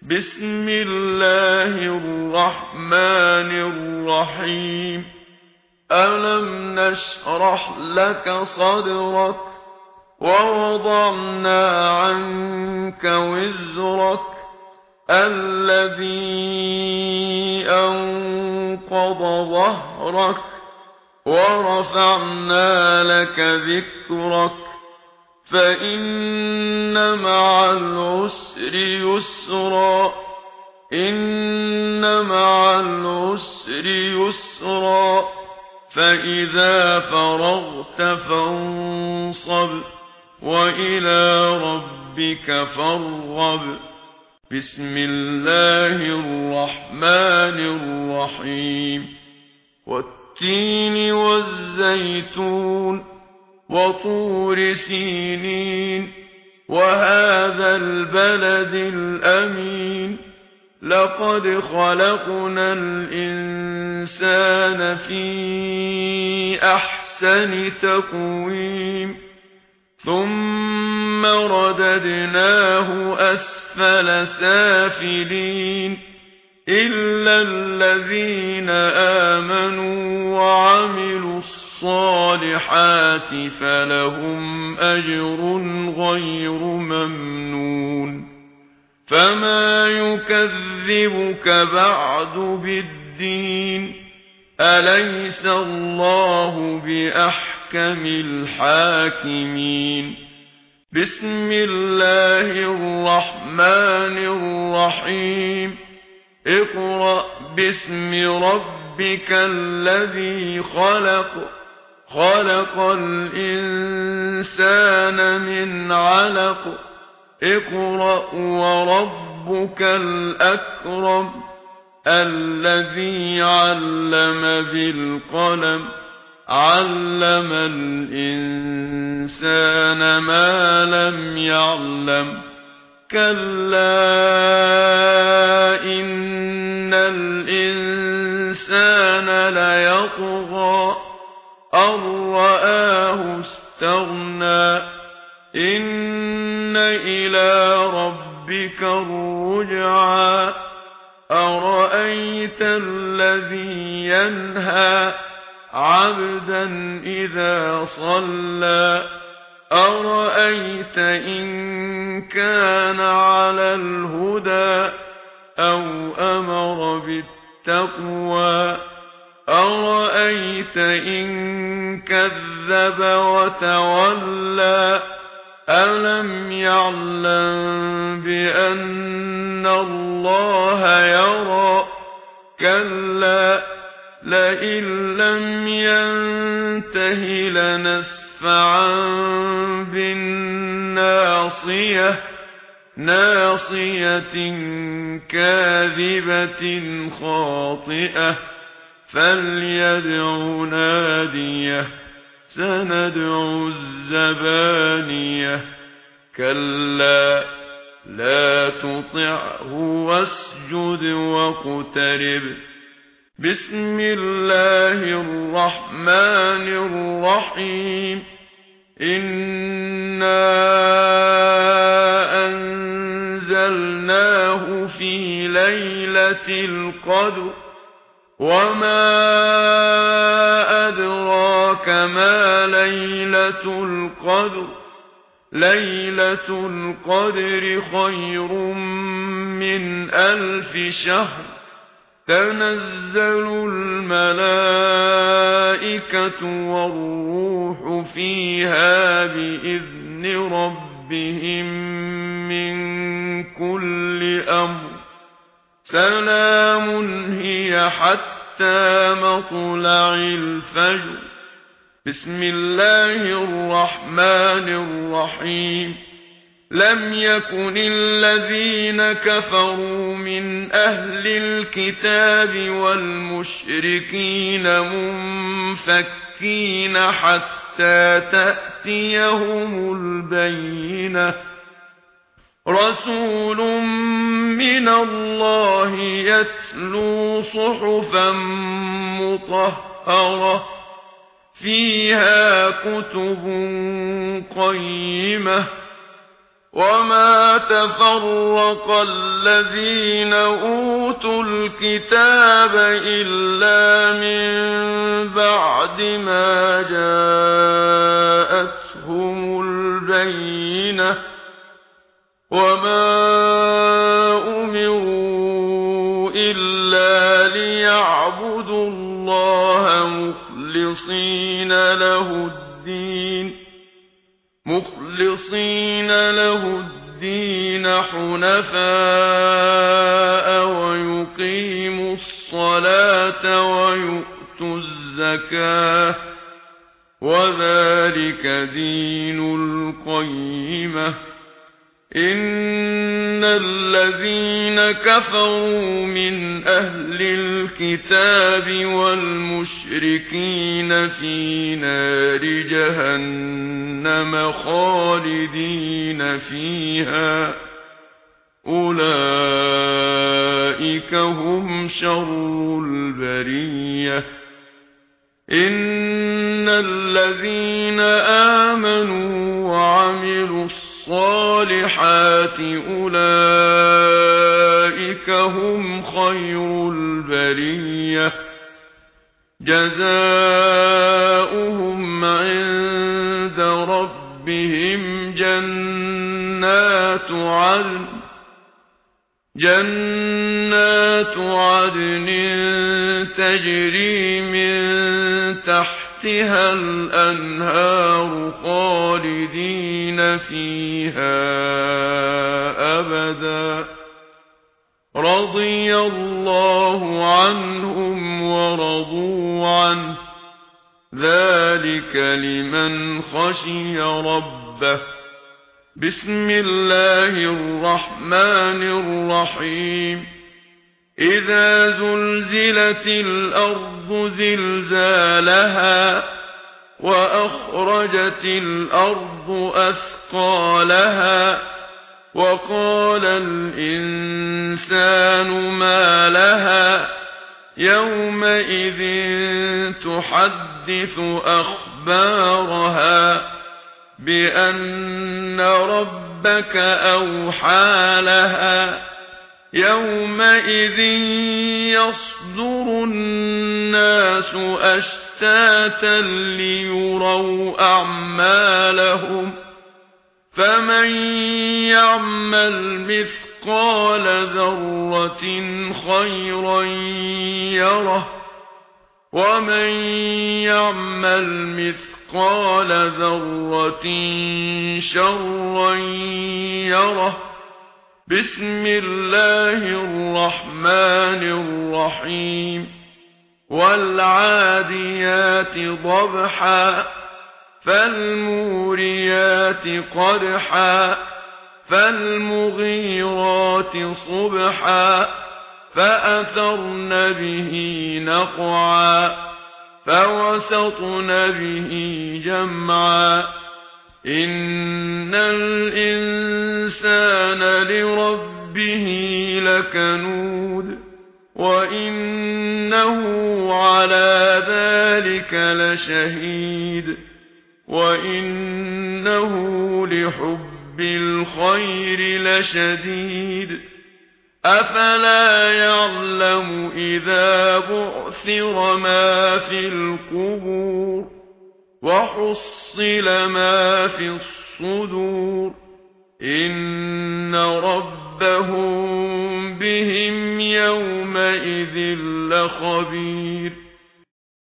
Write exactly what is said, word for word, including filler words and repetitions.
بسم الله الرحمن الرحيم ألم نشرح لك صدرك ووضعنا عنك وزرك الذي أنقض ظهرك ورفعنا لك ذكرك فإن مع العسر يسرا إن مع العسر يسرا فإذا فرغت فانصب وإلى ربك فارغب بسم الله الرحمن الرحيم والتين والزيتون وطور سينين وهذا البلد الأمين لقد خلقنا الإنسان في أحسن تقويم ثم رددناه أسفل سافلين إلا الذين آمنوا وعملوا الصالحات فلهم أجر غير ممنون فما يكذبك بعد بالدين أليس الله بأحكم الحاكمين بسم الله الرحمن الرحيم اقرأ باسم ربك الذي خلق خلق الإنسان من علق اقرأ وربك الأكرم الذي علم بالقلم علم الإنسان ما لم يعلم كلا إن الإنسان ليطغى أن رآه استغنى إن إلى ربك الرجعى أرأيت الذي ينهى عبدا إذا صلى أرأيت إن كان على الهدى أو أمر بالتقوى أرأيت إن كذب وتولى ألم يعلم بأن الله يرى كلا لئن لم ينته لنسفعا بالناصية ناصية كاذبة خاطئة فليدع ناديه سندع الزبانية كلا لا تطعه واسجد واقترب بسم الله الرحمن الرحيم إنا أنزلناه في ليلة القدر وما أدراك ما ليلة القدر ليلة القدر خير من ألف شهر تنزل الملائكة والروح فيها بإذن ربهم من كل أمر سلام هي حتى مطلع الفجر بسم الله الرحمن الرحيم لم يكن الذين كفروا من أهل الكتاب والمشركين منفكين حتى تأتيهم البينة رسول من الله يتلو صحفا مطهرة فيها كتب قيمة وما تفرق الذين أوتوا الكتاب إلا من بعد ما جاءتهم البينة وما أمروا إلا ليعبدوا الله مخلصين له الدين مخلصين له الدين حنفاء ويقيموا الصلاة ويؤتوا الزكاة وذلك دين القيمة إن الذين كفروا من أهل الكتاب والمشركين في نار جهنم خالدين فيها أولئك هم شر البرية إن الذين آمنوا وعملوا الصالحات أولئك هم خير البرية جزاؤهم عند ربهم جنات عدن جنات عدن تجري من تحتها الأنهار خالدين فيها أبدا رضي الله عنهم ورضوا عنه ذلك لمن خشي ربه بسم الله الرحمن الرحيم إذا زلزلت الأرض زلزالها وأخرجت الأرض أثقالها وقال الإنسان ما لها يومئذ تحدث أخبارها بأن ربك أوحى لها يومئذ يصدر الناس أشتاتا ليروا أعمالهم فمن يعمل مثقال ذرة خيرا يره ومن يعمل مثقال ذرة شرا يره بسم الله الرحمن الرحيم والعاديات ضبحا فالموريات قدحا فالمغيرات صبحا فأثرن به نقعا فوسطن به جمعا إن الإنسان لربه لكنود وإنه على ذلك لشهيد وإنه لحب الخير لشديد أفلا يعلم إذا بعثر ما في القبور وحصل ما في الصدور إن ربهم بهم يومئذ لخبير